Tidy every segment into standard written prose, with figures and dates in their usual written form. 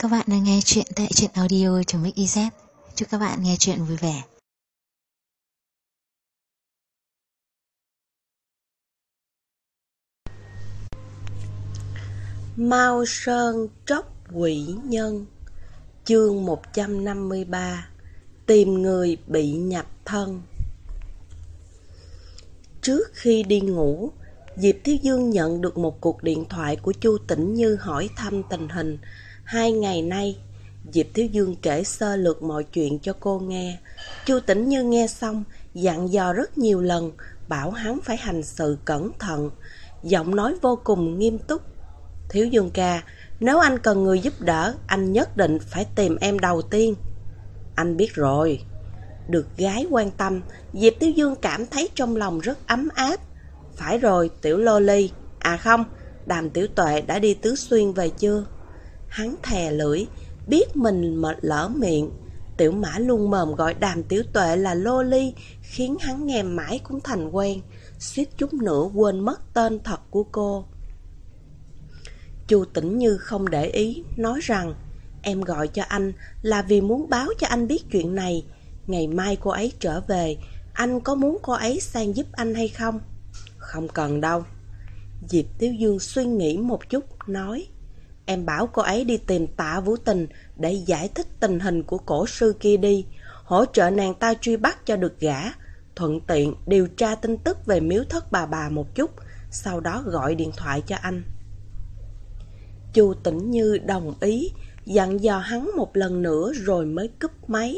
Các bạn đang nghe chuyện tại truyện audio.mix.iz. Chúc các bạn nghe chuyện vui vẻ. Mao Sơn tróc quỷ nhân. Chương 153. Tìm người bị nhập thân. Trước khi đi ngủ, Diệp Thiếu Dương nhận được một cuộc điện thoại của Chu Tĩnh Như hỏi thăm tình hình 2 ngày nay. Diệp Thiếu Dương kể sơ lược mọi chuyện cho cô nghe. Chu Tĩnh Như nghe xong, dặn dò rất nhiều lần, bảo hắn phải hành sự cẩn thận, giọng nói vô cùng nghiêm túc. Thiếu Dương ca, nếu anh cần người giúp đỡ, anh nhất định phải tìm em đầu tiên. Anh biết rồi. Được gái quan tâm, Diệp Thiếu Dương cảm thấy trong lòng rất ấm áp. Phải rồi, tiểu loli. À không, Đàm Tiểu Tuệ đã đi Tứ Xuyên về chưa? Hắn thè lưỡi, biết mình lỡ miệng. Tiểu Mã luôn mồm gọi Đàm Tiểu Tuệ là loli, khiến hắn nghe mãi cũng thành quen, suýt chút nữa quên mất tên thật của cô. Chu Tĩnh Như không để ý, nói rằng em gọi cho anh là vì muốn báo cho anh biết chuyện này. Ngày mai cô ấy trở về, anh có muốn cô ấy sang giúp anh hay không? Không cần đâu. Diệp Thiếu Dương suy nghĩ một chút, nói em bảo cô ấy đi tìm Tạ Vũ Tình để giải thích tình hình của cổ sư kia đi, hỗ trợ nàng ta truy bắt cho được gã, thuận tiện điều tra tin tức về miếu thất bà một chút, sau đó gọi điện thoại cho anh. Chu Tĩnh Như đồng ý, dặn dò hắn một lần nữa rồi mới cúp máy.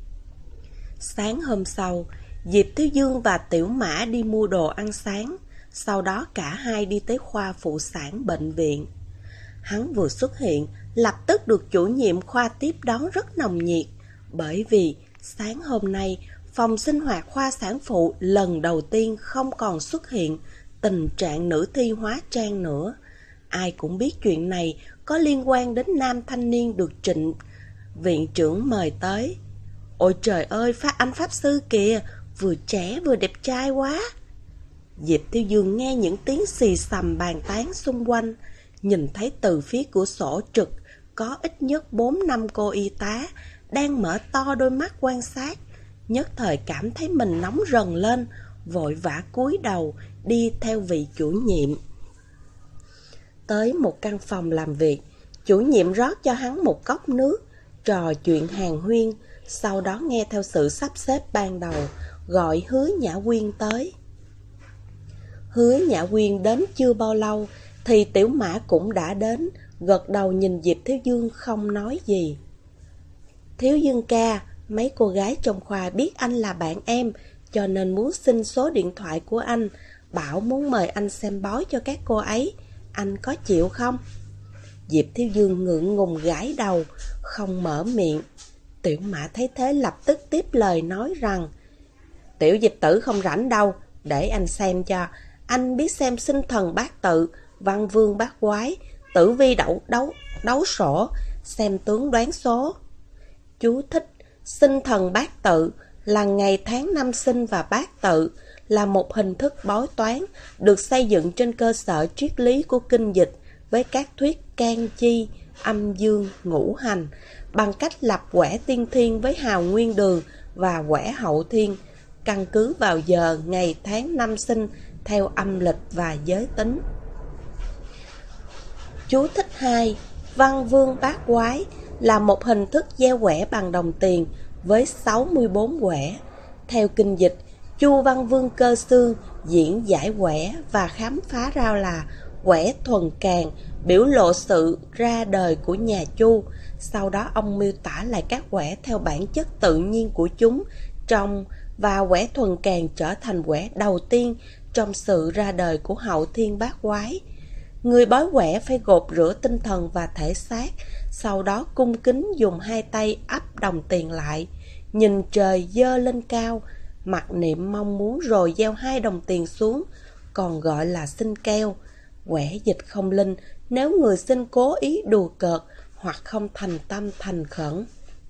Sáng hôm sau, Diệp Thiếu Dương và Tiểu Mã đi mua đồ ăn sáng, sau đó cả hai đi tới khoa phụ sản bệnh viện. Hắn vừa xuất hiện, lập tức được chủ nhiệm khoa tiếp đón rất nồng nhiệt, bởi vì sáng hôm nay, phòng sinh hoạt khoa sản phụ lần đầu tiên không còn xuất hiện tình trạng nữ thi hóa trang nữa. Ai cũng biết chuyện này có liên quan đến nam thanh niên được Trịnh viện trưởng mời tới. Ôi trời ơi, anh Pháp Sư kìa, vừa trẻ vừa đẹp trai quá. Diệp Thiếu Dương nghe những tiếng xì xầm bàn tán xung quanh, nhìn thấy từ phía cửa sổ trực có ít nhất 4-5 cô y tá đang mở to đôi mắt quan sát, nhất thời cảm thấy mình nóng rần lên, vội vã cúi đầu đi theo vị chủ nhiệm. Tới một căn phòng làm việc, chủ nhiệm rót cho hắn một cốc nước, trò chuyện hàn huyên, sau đó nghe theo sự sắp xếp ban đầu, gọi Hứa Nhã Quyên tới. Hứa Nhã Quyên đến chưa bao lâu, thì Tiểu Mã cũng đã đến, gật đầu nhìn Diệp Thiếu Dương không nói gì. Thiếu Dương ca, mấy cô gái trong khoa biết anh là bạn em, cho nên muốn xin số điện thoại của anh, bảo muốn mời anh xem bói cho các cô ấy. Anh có chịu không? Diệp Thiếu Dương ngượng ngùng gãi đầu, không mở miệng. Tiểu Mã thấy thế lập tức tiếp lời nói rằng Tiểu Diệp tử không rảnh đâu, để anh xem cho. Anh biết xem sinh thần bát tự, văn vương bát quái, tử vi đấu sổ, xem tướng đoán số. Chú thích: sinh thần bát tự là ngày tháng năm sinh và bát tự là một hình thức bói toán được xây dựng trên cơ sở triết lý của kinh dịch với các thuyết can chi, âm dương, ngũ hành, bằng cách lập quẻ tiên thiên với hào nguyên đường và quẻ hậu thiên, căn cứ vào giờ, ngày, tháng, năm sinh theo âm lịch và giới tính. Chú thích 2. Văn vương bát quái là một hình thức gieo quẻ bằng đồng tiền với 64 quẻ. Theo kinh dịch, Chu Văn Vương Cơ Xương diễn giải quẻ và khám phá ra là quẻ thuần càng, biểu lộ sự ra đời của nhà Chu. Sau đó ông miêu tả lại các quẻ theo bản chất tự nhiên của chúng và quẻ thuần càng trở thành quẻ đầu tiên trong sự ra đời của hậu thiên bát quái. Người bói quẻ phải gột rửa tinh thần và thể xác, sau đó cung kính dùng hai tay ắp đồng tiền lại, nhìn trời giơ lên cao, mặc niệm mong muốn rồi gieo 2 đồng tiền xuống, còn gọi là xin keo. Quẻ dịch không linh nếu người xin cố ý đùa cợt hoặc không thành tâm thành khẩn.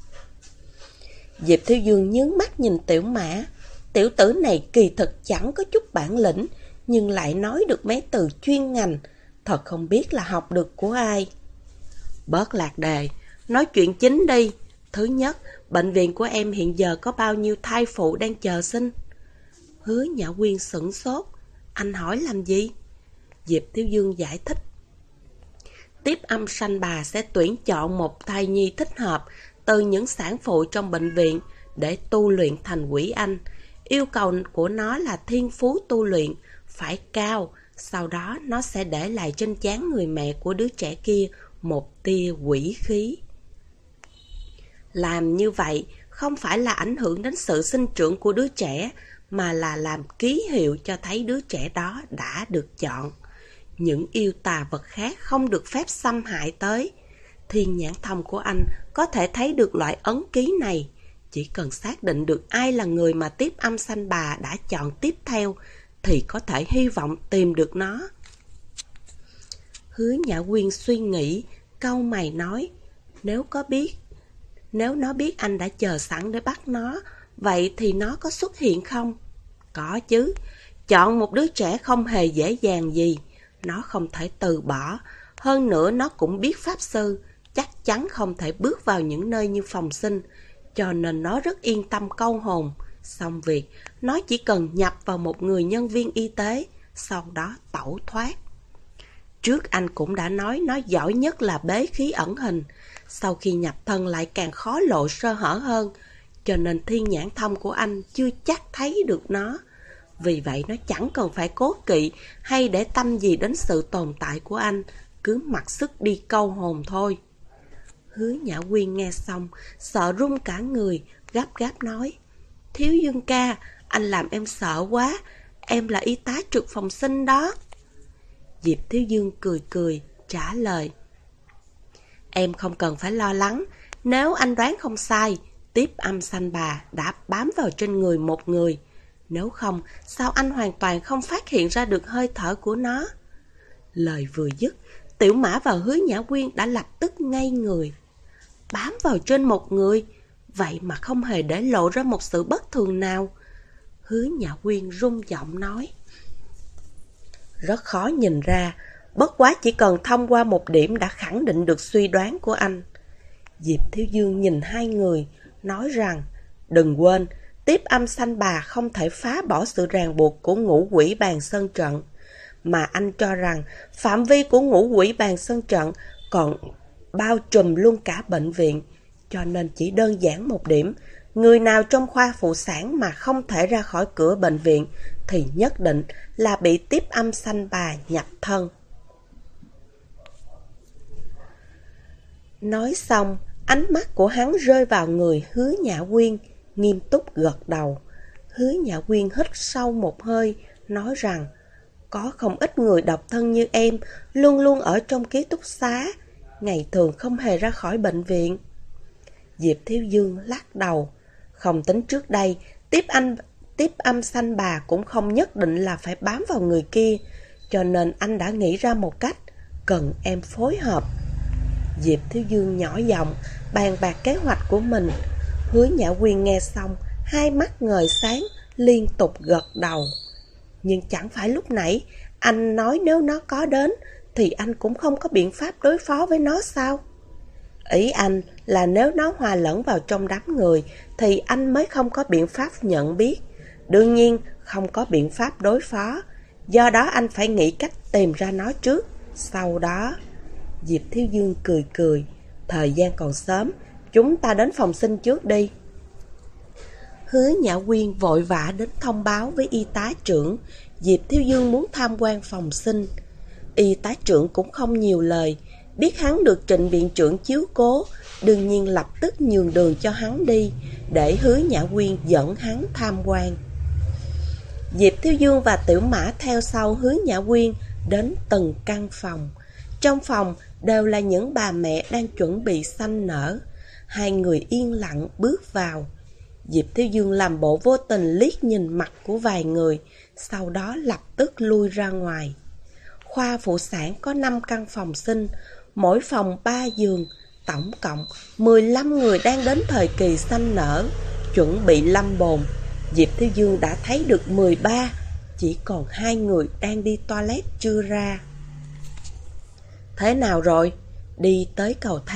Diệp Thiếu Dương nhướng mắt nhìn Tiểu Mã. Tiểu tử này kỳ thực chẳng có chút bản lĩnh, nhưng lại nói được mấy từ chuyên ngành, thật không biết là học được của ai. Bớt lạc đề, Nói chuyện chính đi. Thứ nhất, bệnh viện của em hiện giờ có bao nhiêu thai phụ đang chờ sinh? Hứa Nhã Quyên sửng sốt. Anh hỏi làm gì? Diệp Thiếu Dương giải thích. Tiếp âm sanh bà sẽ tuyển chọn một thai nhi thích hợp từ những sản phụ trong bệnh viện để tu luyện thành quỷ anh. Yêu cầu của nó là thiên phú tu luyện phải cao, sau đó nó sẽ để lại trên trán người mẹ của đứa trẻ kia một tia quỷ khí. Làm như vậy không phải là ảnh hưởng đến sự sinh trưởng của đứa trẻ, mà là làm ký hiệu cho thấy đứa trẻ đó đã được chọn. Những yêu tà vật khác không được phép xâm hại tới. Thiên nhãn thông của anh có thể thấy được loại ấn ký này. Chỉ cần xác định được ai là người mà tiếp âm sanh bà đã chọn tiếp theo thì có thể hy vọng tìm được nó. Hứa Nhã Quyên suy nghĩ, cau mày nói, nếu nó biết anh đã chờ sẵn để bắt nó, vậy thì nó có xuất hiện không? Có chứ, chọn một đứa trẻ không hề dễ dàng gì, nó không thể từ bỏ, hơn nữa nó cũng biết pháp sư, chắc chắn không thể bước vào những nơi như phòng sinh, cho nên nó rất yên tâm câu hồn. Xong việc, nó chỉ cần nhập vào một người nhân viên y tế, sau đó tẩu thoát. Trước anh cũng đã nói nó giỏi nhất là bế khí ẩn hình, sau khi nhập thân lại càng khó lộ sơ hở hơn, cho nên thiên nhãn thông của anh chưa chắc thấy được nó. Vì vậy nó chẳng cần phải cố kỵ hay để tâm gì đến sự tồn tại của anh, cứ mặc sức đi câu hồn thôi. Hứa Nhã Quyên nghe xong, sợ run cả người, gấp gáp nói, Thiếu Dương ca, anh làm em sợ quá, em là y tá trực phòng sinh đó. Diệp Thiếu Dương cười cười, trả lời, em không cần phải lo lắng, nếu anh đoán không sai, tiếp âm sanh bà đã bám vào trên người một người. Nếu không, sao anh hoàn toàn không phát hiện ra được hơi thở của nó? Lời vừa dứt, Tiểu Mã và Hứa Nhã Quyên đã lập tức ngây người. Bám vào trên một người, vậy mà không hề để lộ ra một sự bất thường nào. Hứa Nhã Quyên run giọng nói, rất khó nhìn ra, bất quá chỉ cần thông qua một điểm đã khẳng định được suy đoán của anh. Diệp Thiếu Dương nhìn hai người, nói rằng, đừng quên, tiếp âm sanh bà không thể phá bỏ sự ràng buộc của ngũ quỷ bàn sơn trận, mà anh cho rằng phạm vi của ngũ quỷ bàn sơn trận còn bao trùm luôn cả bệnh viện, cho nên chỉ đơn giản một điểm, người nào trong khoa phụ sản mà không thể ra khỏi cửa bệnh viện thì nhất định là bị tiếp âm sanh bà nhập thân. Nói xong, ánh mắt của hắn rơi vào người Hứa Nhã Quyên, nghiêm túc gật đầu. Hứa Nhã Quyên hít sâu một hơi, nói rằng, có không ít người độc thân như em, luôn luôn ở trong ký túc xá, ngày thường không hề ra khỏi bệnh viện. Diệp Thiếu Dương lắc đầu, không tính trước đây, tiếp âm sanh bà cũng không nhất định là phải bám vào người kia, cho nên anh đã nghĩ ra một cách, cần em phối hợp. Diệp Thiếu Dương nhỏ giọng bàn bạc kế hoạch của mình. Hứa Nhã Quyên nghe xong, hai mắt ngời sáng, liên tục gật đầu. Nhưng chẳng phải lúc nãy anh nói nếu nó có đến thì anh cũng không có biện pháp đối phó với nó sao? Ý anh là nếu nó hòa lẫn vào trong đám người thì anh mới không có biện pháp nhận biết. Đương nhiên không có biện pháp đối phó. Do đó anh phải nghĩ cách tìm ra nó trước. Sau đó, Diệp Thiếu Dương cười cười, thời gian còn sớm, chúng ta đến phòng sinh trước đi. Hứa Nhã Quyên vội vã đến thông báo với y tá trưởng, Diệp Thiếu Dương muốn tham quan phòng sinh. Y tá trưởng cũng không nhiều lời, biết hắn được Trịnh viện trưởng chiếu cố, đương nhiên lập tức nhường đường cho hắn đi, để Hứa Nhã Quyên dẫn hắn tham quan. Diệp Thiếu Dương và Tiểu Mã theo sau Hứa Nhã Quyên đến từng căn phòng. Trong phòng đều là những bà mẹ đang chuẩn bị sanh nở. Hai người yên lặng bước vào. Diệp Thiếu Dương làm bộ vô tình liếc nhìn mặt của vài người, sau đó lập tức lui ra ngoài. Khoa phụ sản có 5 căn phòng sinh, mỗi phòng 3 giường, tổng cộng 15 người đang đến thời kỳ sanh nở, chuẩn bị lâm bồn. Diệp Thiếu Dương đã thấy được 13, chỉ còn 2 người đang đi toilet chưa ra. Thế nào rồi? Đi tới cầu thang,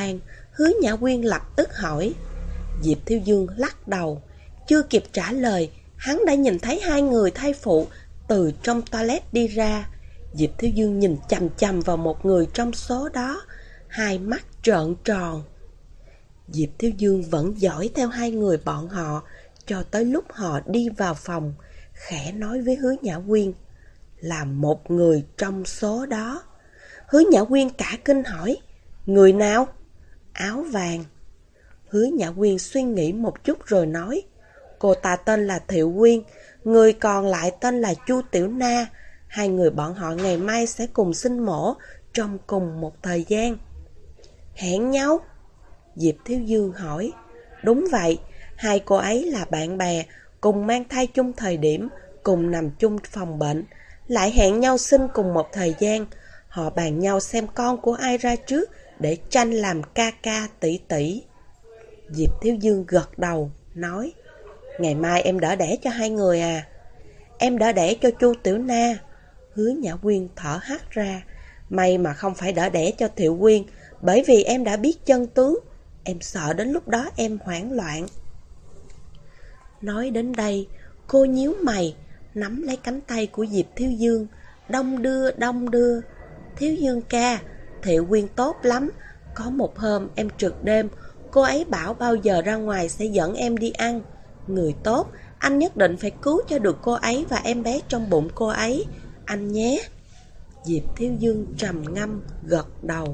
Hứa Nhã Quyên lập tức hỏi. Diệp Thiếu Dương lắc đầu. Chưa kịp trả lời, hắn đã nhìn thấy hai người thai phụ từ trong toilet đi ra. Diệp Thiếu Dương nhìn chằm chằm vào một người trong số đó, hai mắt trợn tròn. Diệp Thiếu Dương vẫn dõi theo hai người bọn họ cho tới lúc họ đi vào phòng, khẽ nói với Hứa Nhã Quyên là một người trong số đó. Hứa Nhã Quyên cả kinh hỏi, người nào? Áo vàng. Hứa Nhã Quyên suy nghĩ một chút rồi nói, cô ta tên là Thiệu Quyên, người còn lại tên là Chu Tiểu Na. Hai người bọn họ ngày mai sẽ cùng sinh mổ trong cùng một thời gian. Hẹn nhau? Diệp Thiếu Dương hỏi. Đúng vậy, hai cô ấy là bạn bè, cùng mang thai chung thời điểm, cùng nằm chung phòng bệnh, lại hẹn nhau sinh cùng một thời gian. Họ bàn nhau xem con của ai ra trước để tranh làm ca ca tỷ tỷ. Diệp Thiếu Dương gật đầu, nói, ngày mai em đỡ đẻ cho hai người à? Em đỡ đẻ cho Chu Tiểu Na. Hứa Nhã Quyên thở hắt ra. May mà không phải đỡ đẻ cho Thiệu Quyên, bởi vì em đã biết chân tướng. Em sợ đến lúc đó em hoảng loạn. Nói đến đây, cô nhíu mày, nắm lấy cánh tay của Diệp Thiếu Dương, đong đưa đong đưa. Thiếu Dương ca, Thiệu Quyên tốt lắm. Có một hôm em trực đêm, cô ấy bảo bao giờ ra ngoài sẽ dẫn em đi ăn. Người tốt, anh nhất định phải cứu cho được cô ấy và em bé trong bụng cô ấy, anh nhé. Diệp Thiếu Dương trầm ngâm gật đầu.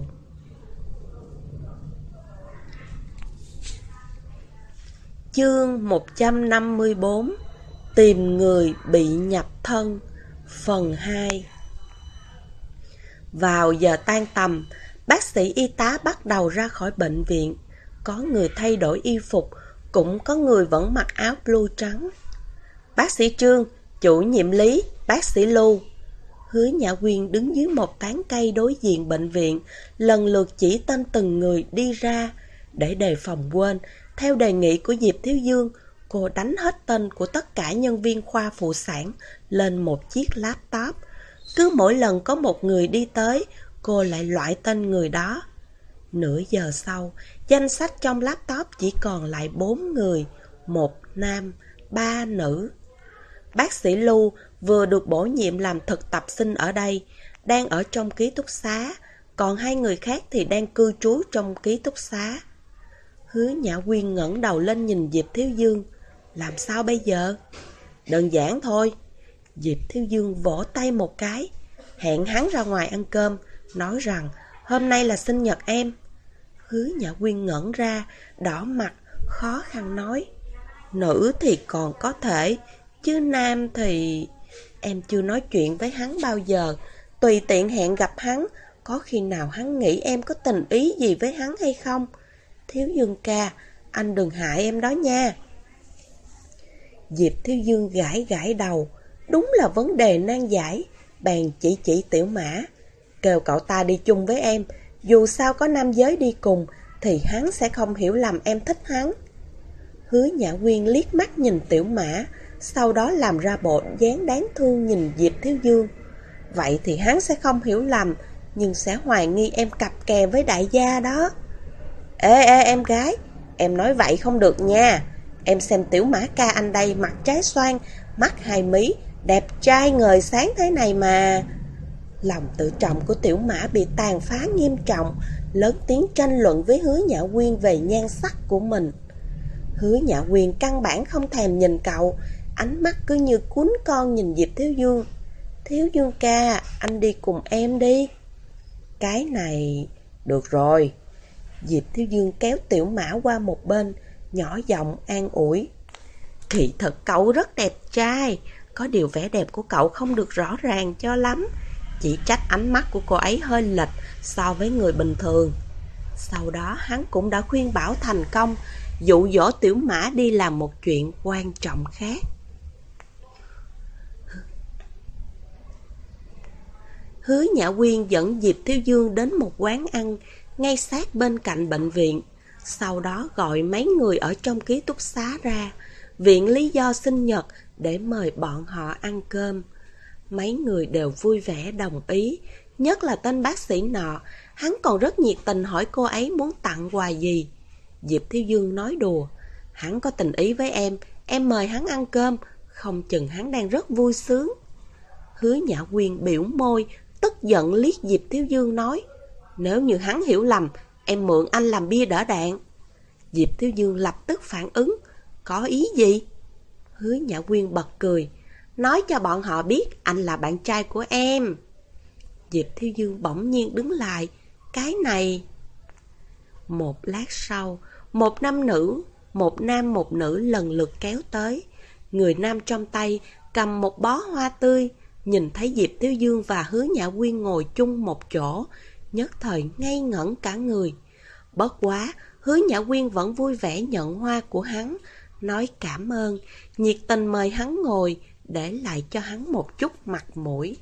Chương 154. Tìm người bị nhập thân. Phần 2. Vào giờ tan tầm, bác sĩ y tá bắt đầu ra khỏi bệnh viện. Có người thay đổi y phục, cũng có người vẫn mặc áo blue trắng. Bác sĩ Trương, chủ nhiệm Lý, bác sĩ Lưu. Hứa Nhã Quyên đứng dưới một tán cây đối diện bệnh viện, lần lượt chỉ tên từng người đi ra. Để đề phòng quên, theo đề nghị của Diệp Thiếu Dương, cô đánh hết tên của tất cả nhân viên khoa phụ sản lên một chiếc laptop. Cứ mỗi lần có một người đi tới, cô lại loại tên người đó. Nửa giờ sau, danh sách trong laptop chỉ còn lại 4 người, 1 nam, 3 nữ. Bác sĩ Lưu vừa được bổ nhiệm làm thực tập sinh ở đây, đang ở trong ký túc xá, còn hai người khác thì đang cư trú trong ký túc xá. Hứa Nhã Quyên ngẩng đầu lên nhìn Diệp Thiếu Dương. Làm sao bây giờ? Đơn giản thôi. Diệp Thiếu Dương vỗ tay một cái, hẹn hắn ra ngoài ăn cơm, nói rằng hôm nay là sinh nhật em. Hứa Nhã Quyên ngẩn ra, đỏ mặt, khó khăn nói, nữ thì còn có thể, chứ nam thì... Em chưa nói chuyện với hắn bao giờ, tùy tiện hẹn gặp hắn, có khi nào hắn nghĩ em có tình ý gì với hắn hay không? Thiếu Dương ca, anh đừng hại em đó nha. Diệp Thiếu Dương gãi gãi đầu, đúng là vấn đề nan giải, bèn chỉ Tiểu Mã. Kêu cậu ta đi chung với em, dù sao có nam giới đi cùng, thì hắn sẽ không hiểu lầm em thích hắn. Hứa Nhã Quyên liếc mắt nhìn Tiểu Mã, sau đó làm ra bộ dáng đáng thương nhìn Diệp Thiếu Dương. Vậy thì hắn sẽ không hiểu lầm, nhưng sẽ hoài nghi em cặp kè với đại gia đó. Ê em gái, em nói vậy không được nha. Em xem Tiểu Mã ca anh đây mặt trái xoan, mắt hai mí, đẹp trai ngời sáng thế này mà. Lòng tự trọng của Tiểu Mã bị tàn phá nghiêm trọng, lớn tiếng tranh luận với Hứa Nhã Quyên về nhan sắc của mình. Hứa Nhã Quyên căn bản không thèm nhìn cậu, ánh mắt cứ như cuốn con nhìn Diệp Thiếu Dương. Thiếu Dương ca, anh đi cùng em đi. Cái này... Được rồi. Diệp Thiếu Dương kéo Tiểu Mã qua một bên, nhỏ giọng an ủi. Thì thật cậu rất đẹp trai, có điều vẻ đẹp của cậu không được rõ ràng cho lắm. Chỉ trách ánh mắt của cô ấy hơi lệch so với người bình thường. Sau đó hắn cũng đã khuyên bảo thành công, dụ dỗ Tiểu Mã đi làm một chuyện quan trọng khác. Hứa Nhã Quyên dẫn Diệp Thiếu Dương đến một quán ăn ngay sát bên cạnh bệnh viện. Sau đó gọi mấy người ở trong ký túc xá ra, viện lý do sinh nhật để mời bọn họ ăn cơm. Mấy người đều vui vẻ đồng ý, nhất là tên bác sĩ nọ, Hắn còn rất nhiệt tình hỏi cô ấy muốn tặng quà gì. Diệp Thiếu Dương nói đùa, hắn có tình ý với em mời hắn ăn cơm, không chừng hắn đang rất vui sướng. Hứa Nhã Quyên biểu môi, tức giận liếc Diệp Thiếu Dương nói, nếu như hắn hiểu lầm, em mượn anh làm bia đỡ đạn. Diệp Thiếu Dương lập tức phản ứng, có ý gì? Hứa Nhã Quyên bật cười, nói cho bọn họ biết anh là bạn trai của em. Diệp Thiếu Dương bỗng nhiên đứng lại, cái này... Một lát sau, một nam một nữ lần lượt kéo tới. Người nam trong tay cầm một bó hoa tươi, nhìn thấy Diệp Thiếu Dương và Hứa Nhã Quyên ngồi chung một chỗ, nhất thời ngây ngẩn cả người. Bất quá, Hứa Nhã Quyên vẫn vui vẻ nhận hoa của hắn, nói cảm ơn, nhiệt tình mời hắn ngồi, để lại cho hắn một chút mặt mũi.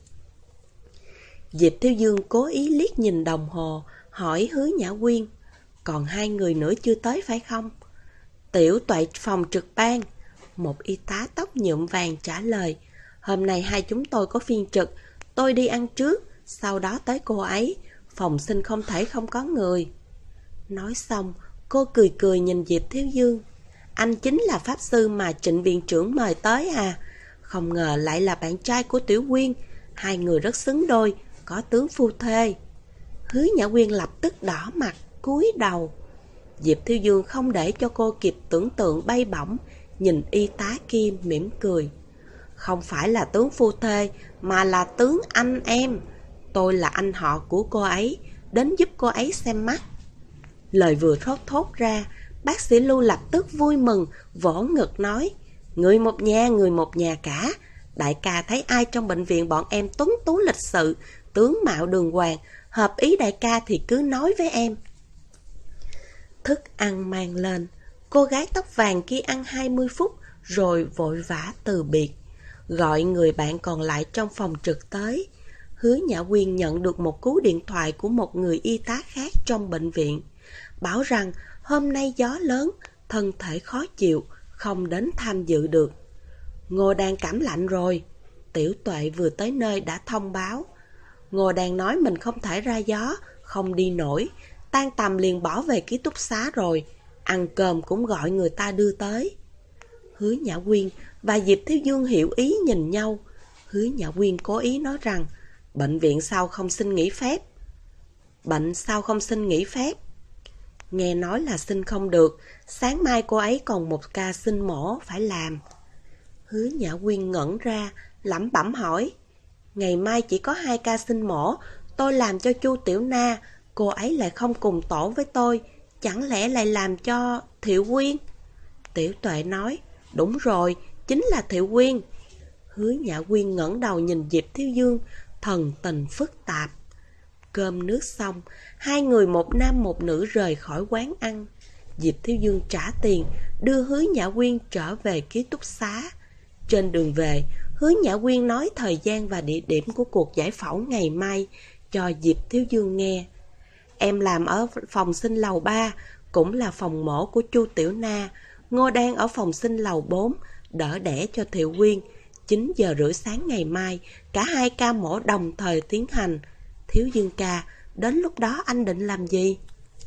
Diệp Thiếu Dương cố ý liếc nhìn đồng hồ, hỏi Hứa Nhã Quyên, còn 2 người nữa chưa tới phải không? Tiểu Tuệ phòng trực ban. Một y tá tóc nhuộm vàng trả lời, hôm nay 2 chúng tôi có phiên trực, tôi đi ăn trước, sau đó tới cô ấy, phòng sinh không thể không có người. Nói xong, cô cười cười nhìn Diệp Thiếu Dương, anh chính là pháp sư mà Trịnh viện trưởng mời tới à? Không ngờ lại là bạn trai của Tiểu Quyên, 2 người rất xứng đôi, có tướng phu thê. Hứa Nhã Quyên lập tức đỏ mặt, cúi đầu. Diệp Thiếu Dương không để cho cô kịp tưởng tượng bay bổng, nhìn y tá kia mỉm cười. Không phải là tướng phu thê, mà là tướng anh em. Tôi là anh họ của cô ấy, đến giúp cô ấy xem mắt. Lời vừa thốt ra, bác sĩ Lưu lập tức vui mừng, vỗ ngực nói, người một nhà cả. Đại ca thấy ai trong bệnh viện bọn em tuấn tú lịch sự, tướng mạo đường hoàng, hợp ý đại ca thì cứ nói với em. Thức ăn mang lên, cô gái tóc vàng kia ăn 20 phút rồi vội vã từ biệt, gọi người bạn còn lại trong phòng trực tới. Hứa Nhã Quyên nhận được một cú điện thoại của một người y tá khác trong bệnh viện, bảo rằng hôm nay gió lớn, thân thể khó chịu, không đến tham dự được. Ngô Đan cảm lạnh rồi, Tiểu Tuệ vừa tới nơi đã thông báo. Ngô Đan nói mình không thể ra gió, không đi nổi, tan tầm liền bỏ về ký túc xá rồi, ăn cơm cũng gọi người ta đưa tới. Hứa Nhã Quyên và Diệp Thiếu Dương hiểu ý nhìn nhau. Hứa Nhã Quyên cố ý nói rằng, bệnh viện sao không xin nghỉ phép? Bệnh sao không xin nghỉ phép? Nghe nói là xin không được, sáng mai cô ấy còn một ca sinh mổ phải làm. Hứa Nhã Quyên ngẩn ra, lẩm bẩm hỏi, ngày mai chỉ có 2 ca sinh mổ, tôi làm cho Chu Tiểu Na, cô ấy lại không cùng tổ với tôi, chẳng lẽ lại làm cho Thiệu Quyên? Tiểu Tuệ nói, đúng rồi, chính là Thiệu Quyên. Hứa Nhã Quyên ngẩng đầu nhìn Diệp Thiếu Dương, thần tình phức tạp. Cơm nước xong, 2 người một nam một nữ rời khỏi quán ăn. Diệp Thiếu Dương trả tiền, đưa Hứa Nhã Quyên trở về ký túc xá. Trên đường về, Hứa Nhã Quyên nói thời gian và địa điểm của cuộc giải phẫu ngày mai cho Diệp Thiếu Dương nghe. Em làm ở phòng sinh lầu 3, cũng là phòng mổ của Chu Tiểu Na. Ngô đang ở phòng sinh lầu 4, đỡ đẻ cho Thiệu Quyên. 9 giờ rưỡi sáng ngày mai, cả 2 ca mổ đồng thời tiến hành. Thiếu Dương ca, đến lúc đó anh định làm gì?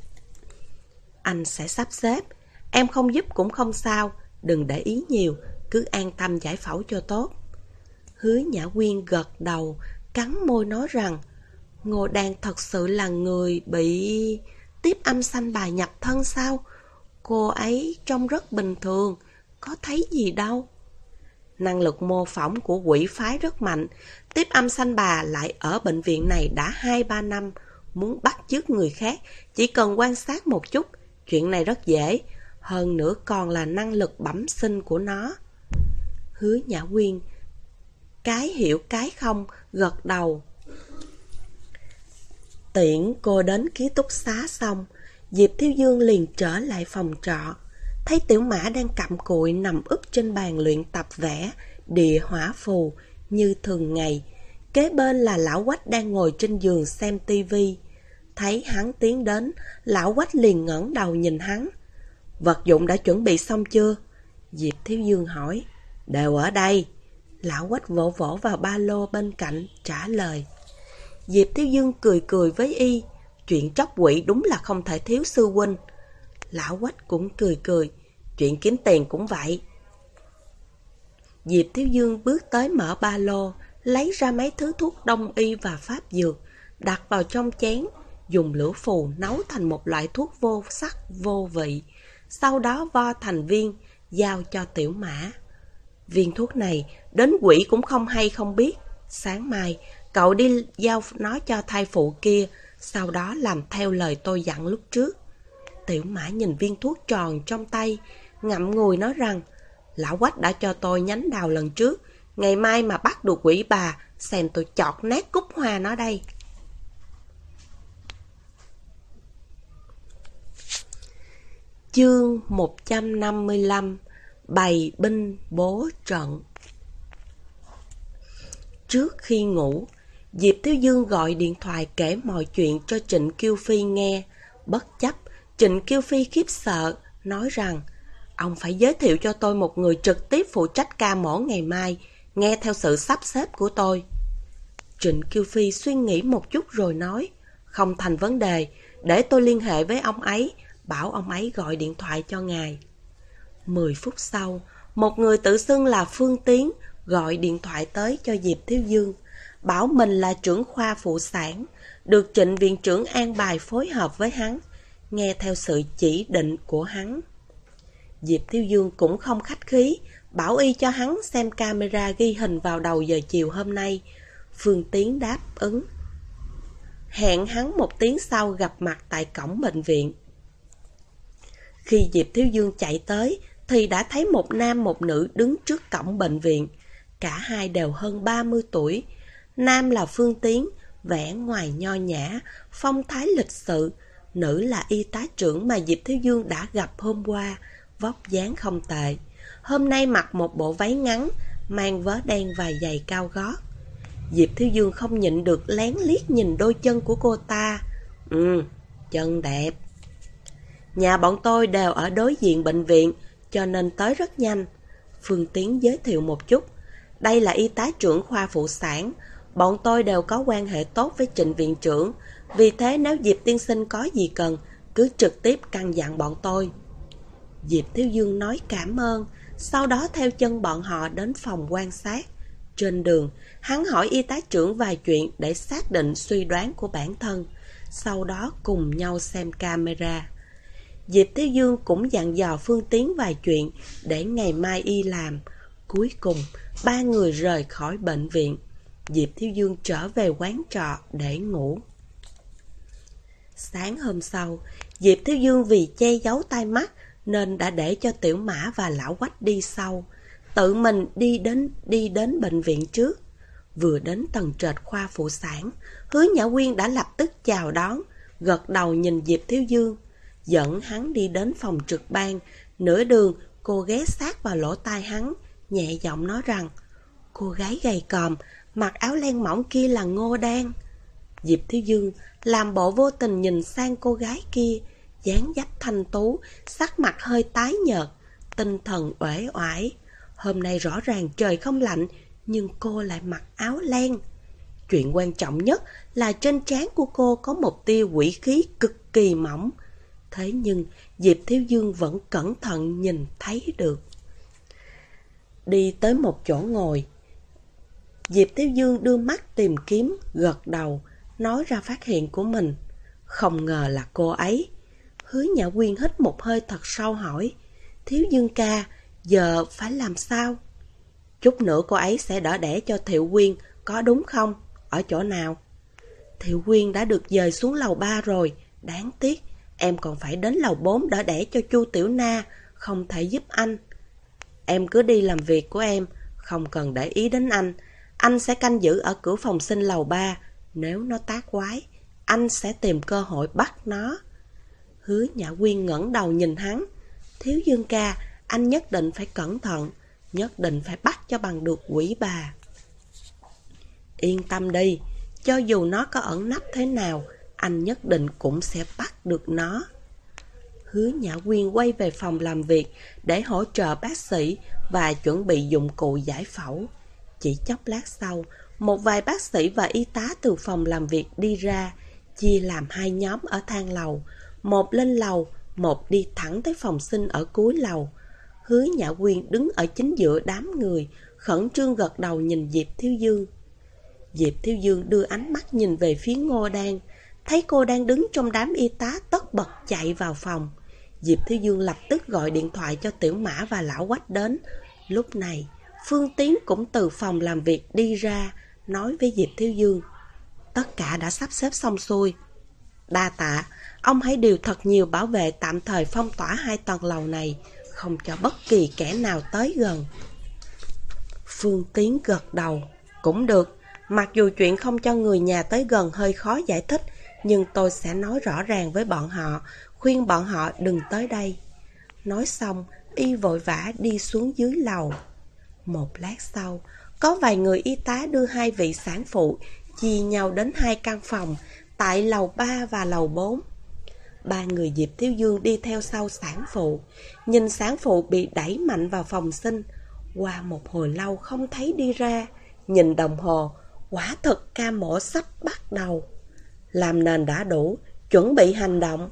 Anh sẽ sắp xếp. Em không giúp cũng không sao, đừng để ý nhiều, cứ an tâm giải phẫu cho tốt. Hứa Nhã Quyên gật đầu, cắn môi nói rằng, Ngô Đan thật sự là người bị tiếp âm sanh bà nhập thân sao? Cô ấy trông rất bình thường, có thấy gì đâu. Năng lực mô phỏng của quỷ phái rất mạnh, tiếp âm sanh bà lại ở bệnh viện này đã 2-3 năm, muốn bắt chước người khác, chỉ cần quan sát một chút, chuyện này rất dễ, hơn nữa còn là năng lực bẩm sinh của nó. Hứa Nhã Quyên cái hiểu cái không, gật đầu. Tiễn cô đến ký túc xá xong, Diệp Thiếu Dương liền trở lại phòng trọ. Thấy Tiểu Mã đang cặm cụi nằm úp trên bàn luyện tập vẽ địa hỏa phù như thường ngày. Kế bên là lão Quách đang ngồi trên giường xem tivi. Thấy hắn tiến đến, lão Quách liền ngẩng đầu nhìn hắn. Vật dụng đã chuẩn bị xong chưa? Diệp Thiếu Dương hỏi. Đều ở đây. Lão Quách vỗ vỗ vào ba lô bên cạnh trả lời. Diệp Thiếu Dương cười cười với y. chuyện tróc quỷ đúng là không thể thiếu sư huynh. Lão Quách cũng cười cười, chuyện kiếm tiền cũng vậy. Diệp Thiếu Dương bước tới mở ba lô, lấy ra mấy thứ thuốc đông y và pháp dược, đặt vào trong chén, dùng lửa phù nấu thành một loại thuốc vô sắc vô vị, sau đó vo thành viên, giao cho Tiểu Mã. Viên thuốc này, đến quỷ cũng không hay không biết. Sáng mai, cậu đi giao nó cho thai phụ kia, sau đó làm theo lời tôi dặn lúc trước. Tiểu Mã nhìn viên thuốc tròn trong tay, ngậm ngùi nói rằng, Lão Quách đã cho tôi nhánh đào lần trước, ngày mai mà bắt được quỷ bà, xem tôi chọt nát cúc hoa nó đây. Chương 155: Bày binh bố trận. Trước khi ngủ, Diệp Thiếu Dương gọi điện thoại kể mọi chuyện cho Trịnh Kiêu Phi nghe. Bất chấp, Trịnh Kiêu Phi khiếp sợ, nói rằng ông phải giới thiệu cho tôi một người trực tiếp phụ trách ca mổ ngày mai, nghe theo sự sắp xếp của tôi. Trịnh Kiêu Phi suy nghĩ một chút rồi nói, không thành vấn đề, để tôi liên hệ với ông ấy, bảo ông ấy gọi điện thoại cho ngài. 10 phút sau, một người tự xưng là Phương Tiến gọi điện thoại tới cho Diệp Thiếu Dương, bảo mình là trưởng khoa phụ sản, được Trịnh viện trưởng an bài phối hợp với hắn, nghe theo sự chỉ định của hắn. Diệp Thiếu Dương cũng không khách khí, bảo y cho hắn xem camera ghi hình vào đầu giờ chiều hôm nay. Phương Tiến đáp ứng, hẹn hắn 1 tiếng sau gặp mặt tại cổng bệnh viện. Khi Diệp Thiếu Dương chạy tới thì đã thấy một nam một nữ đứng trước cổng bệnh viện. Cả hai đều hơn 30 tuổi. Nam là Phương Tiến, vẻ ngoài nho nhã, phong thái lịch sự. Nữ là y tá trưởng mà Diệp Thiếu Dương đã gặp hôm qua, vóc dáng không tệ. Hôm nay mặc một bộ váy ngắn, mang vớ đen và giày cao gót. Diệp Thiếu Dương không nhịn được lén liếc nhìn đôi chân của cô ta. Chân đẹp. Nhà bọn tôi đều ở đối diện bệnh viện, cho nên tới rất nhanh. Phương Tiến giới thiệu một chút. Đây là y tá trưởng khoa phụ sản. Bọn tôi đều có quan hệ tốt với Trịnh viện trưởng. Vì thế nếu Diệp tiên sinh có gì cần, cứ trực tiếp căn dặn bọn tôi. Diệp Thiếu Dương nói cảm ơn, sau đó theo chân bọn họ đến phòng quan sát. Trên đường, hắn hỏi y tá trưởng vài chuyện để xác định suy đoán của bản thân. Sau đó cùng nhau xem camera. Diệp Thiếu Dương cũng dặn dò Phương Tiến vài chuyện để ngày mai y làm. Cuối cùng, 3 người rời khỏi bệnh viện. Diệp Thiếu Dương trở về quán trọ để ngủ. Sáng hôm sau, Diệp Thiếu Dương vì che giấu tai mắt nên đã để cho Tiểu Mã và Lão Quách đi sau. Tự mình đi đến bệnh viện trước. Vừa đến tầng trệt khoa phụ sản, Hứa Nhã Quyên đã lập tức chào đón, gật đầu nhìn Diệp Thiếu Dương, dẫn hắn đi đến phòng trực ban. Nửa đường, cô ghé sát vào lỗ tai hắn, nhẹ giọng nói rằng, cô gái gầy còm, mặc áo len mỏng kia là Ngô Đan. Diệp Thiếu Dương làm bộ vô tình nhìn sang cô gái kia, dáng dấp thanh tú, sắc mặt hơi tái nhợt, tinh thần uể oải. Hôm nay rõ ràng trời không lạnh, nhưng cô lại mặc áo len. Chuyện quan trọng nhất là trên trán của cô có một tia quỷ khí cực kỳ mỏng. Thế nhưng Diệp Thiếu Dương vẫn cẩn thận nhìn thấy được. Đi tới một chỗ ngồi, Diệp Thiếu Dương đưa mắt tìm kiếm, gật đầu, nói ra phát hiện của mình. Không ngờ là cô ấy. Hứa Nhã Quyên hít một hơi thật sâu hỏi, Thiếu Dương ca, giờ phải làm sao? Chút nữa cô ấy sẽ đỡ đẻ cho Thiệu Quyên, có đúng không? Ở chỗ nào? Thiệu Quyên đã được dời xuống lầu 3 rồi, đáng tiếc. Em còn phải đến lầu 4 đỡ đẻ cho Chu Tiểu Na, không thể giúp anh. Em cứ đi làm việc của em, không cần để ý đến anh. Anh sẽ canh giữ ở cửa phòng sinh lầu 3. Nếu nó tác quái, anh sẽ tìm cơ hội bắt nó. Hứa Nhã Quyên ngẩng đầu nhìn hắn. Thiếu Dương ca, anh nhất định phải cẩn thận, nhất định phải bắt cho bằng được quỷ bà. Yên tâm đi, cho dù nó có ẩn nấp thế nào, anh nhất định cũng sẽ bắt được nó. Hứa Nhã Quyên quay về phòng làm việc để hỗ trợ bác sĩ và chuẩn bị dụng cụ giải phẫu. Chỉ chốc lát sau, một vài bác sĩ và y tá từ phòng làm việc đi ra. chia làm hai nhóm ở thang lầu. Một lên lầu, một đi thẳng tới phòng sinh ở cuối lầu. Hứa Nhã Quyên đứng ở chính giữa đám người, khẩn trương gật đầu nhìn Diệp Thiếu Dương. Diệp Thiếu Dương đưa ánh mắt nhìn về phía Ngô Đan, thấy cô đang đứng trong đám y tá tất bật chạy vào phòng. Diệp Thiếu Dương lập tức gọi điện thoại cho Tiểu Mã và Lão Quách đến. Lúc này, Phương Tiến cũng từ phòng làm việc đi ra, nói với Diệp Thiếu Dương: tất cả đã sắp xếp xong xuôi. Đa tạ, ông hãy điều thật nhiều bảo vệ tạm thời phong tỏa 2 tầng lầu này, không cho bất kỳ kẻ nào tới gần. Phương Tiến gật đầu. Cũng được, mặc dù chuyện không cho người nhà tới gần hơi khó giải thích, nhưng tôi sẽ nói rõ ràng với bọn họ, khuyên bọn họ đừng tới đây. Nói xong, y vội vã đi xuống dưới lầu. Một lát sau, có vài người y tá đưa 2 vị sản phụ chia nhau đến 2 căn phòng tại lầu 3 và lầu 4. 3 người Diệp Thiếu Dương đi theo sau sản phụ, nhìn sản phụ bị đẩy mạnh vào phòng sinh. Qua một hồi lâu không thấy đi ra, nhìn đồng hồ, quả thực ca mổ sắp bắt đầu. Làm nền đã đủ, chuẩn bị hành động.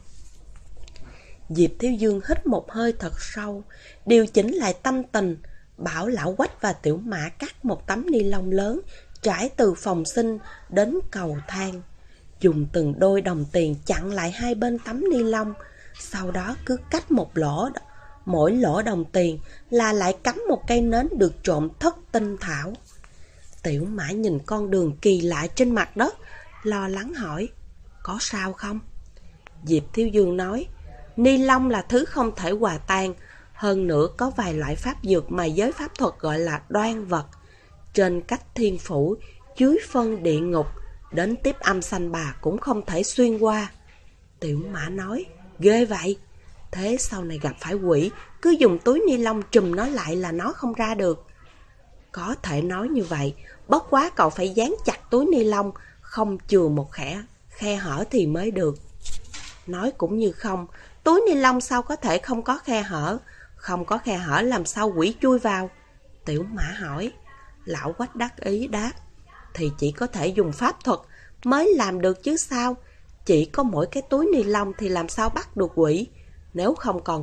Diệp Thiếu Dương hít một hơi thật sâu, điều chỉnh lại tâm tình, bảo Lão Quách và Tiểu Mã cắt một tấm ni lông lớn trải từ phòng sinh đến cầu thang, dùng từng đôi đồng tiền chặn lại 2 bên tấm ni lông, sau đó cứ cách một lỗ, mỗi lỗ đồng tiền là lại cắm một cây nến được trộn thất tinh thảo. Tiểu Mã nhìn con đường kỳ lạ trên mặt đất, lo lắng hỏi: có sao không? Diệp Thiếu Dương nói: ni lông là thứ không thể hòa tan, hơn nữa có vài loại pháp dược mà giới pháp thuật gọi là đoan vật. Trên cách thiên phủ, dưới phân địa ngục, đến tiếp âm sanh bà cũng không thể xuyên qua. Tiểu Mã nói: ghê vậy. Thế sau này gặp phải quỷ, cứ dùng túi ni lông trùm nó lại là nó không ra được. Có thể nói như vậy, bất quá cậu phải dán chặt túi ni lông, không chừa một khe hở thì mới được. Nói cũng như không, túi ni lông sao có thể không có khe hở? Không có khe hở làm sao quỷ chui vào? Tiểu Mã hỏi. Lão Quách đắc ý đáp: thì chỉ có thể dùng pháp thuật mới làm được chứ sao? Chỉ có mỗi cái túi ni lông thì làm sao bắt được quỷ? Nếu không còn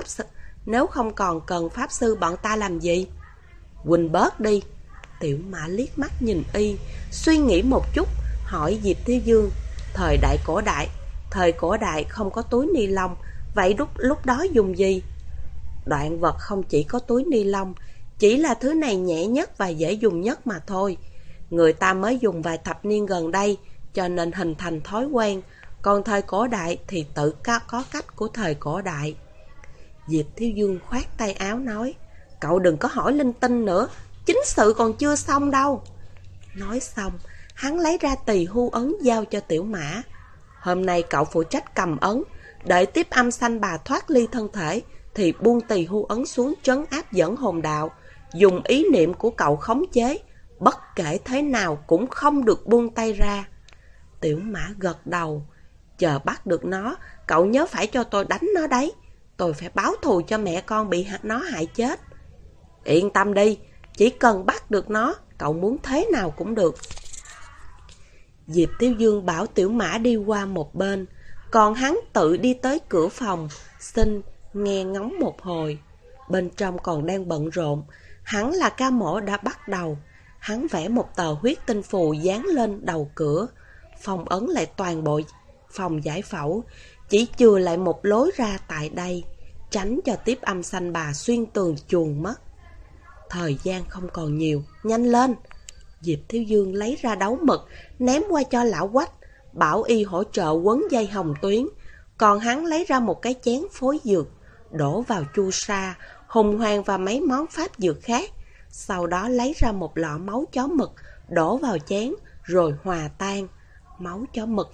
cần pháp sư bọn ta làm gì? Quỳnh bớt đi. Tiểu Mã liếc mắt nhìn y, suy nghĩ một chút, hỏi Diệp Thiếu Dương: thời cổ đại không có túi ni lông, vậy lúc đó dùng gì? Đoạn vật không chỉ có túi ni lông, chỉ là thứ này nhẹ nhất và dễ dùng nhất mà thôi. Người ta mới dùng vài thập niên gần đây, cho nên hình thành thói quen. Còn thời cổ đại thì tự có cách của thời cổ đại. Diệp Thiếu Dương khoát tay áo nói: cậu đừng có hỏi linh tinh nữa, chính sự còn chưa xong đâu. Nói xong, hắn lấy ra tỳ hưu ấn giao cho Tiểu Mã. Hôm nay cậu phụ trách cầm ấn, đợi tiếp âm sanh bà thoát ly thân thể thì buông tỳ hưu ấn xuống trấn áp dẫn hồn đạo, dùng ý niệm của cậu khống chế, bất kể thế nào cũng không được buông tay ra. Tiểu Mã gật đầu. Chờ bắt được nó, cậu nhớ phải cho tôi đánh nó đấy. Tôi phải báo thù cho mẹ con bị nó hại chết. Yên tâm đi, chỉ cần bắt được nó, cậu muốn thế nào cũng được. Diệp Thiếu Dương bảo Tiểu Mã đi qua một bên, còn hắn tự đi tới cửa phòng xin nghe ngóng một hồi. Bên trong còn đang bận rộn, hẳn là ca mổ đã bắt đầu. Hắn vẽ một tờ huyết tinh phù dán lên đầu cửa, phong ấn lại toàn bộ phòng giải phẫu, chỉ chừa lại một lối ra tại đây, tránh cho tiếp âm sanh bà xuyên tường chuồn mất. Thời gian không còn nhiều, nhanh lên. Diệp Thiếu Dương lấy ra đấu mực, ném qua cho Lão Quách, bảo y hỗ trợ quấn dây hồng tuyến. Còn hắn lấy ra một cái chén phối dược, đổ vào chu sa, hùng hoàng và mấy món pháp dược khác. Sau đó lấy ra một lọ máu chó mực, đổ vào chén, rồi hòa tan. Máu chó mực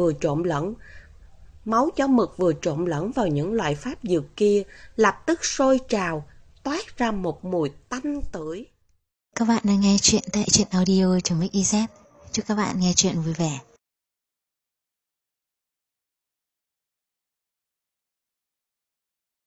vừa trộn lẫn vào những loại pháp dược kia, lập tức sôi trào, toát ra một mùi tanh tưởi. Các bạn đang nghe chuyện tại truyện audio.mix.iz. Chúc các bạn nghe chuyện vui vẻ.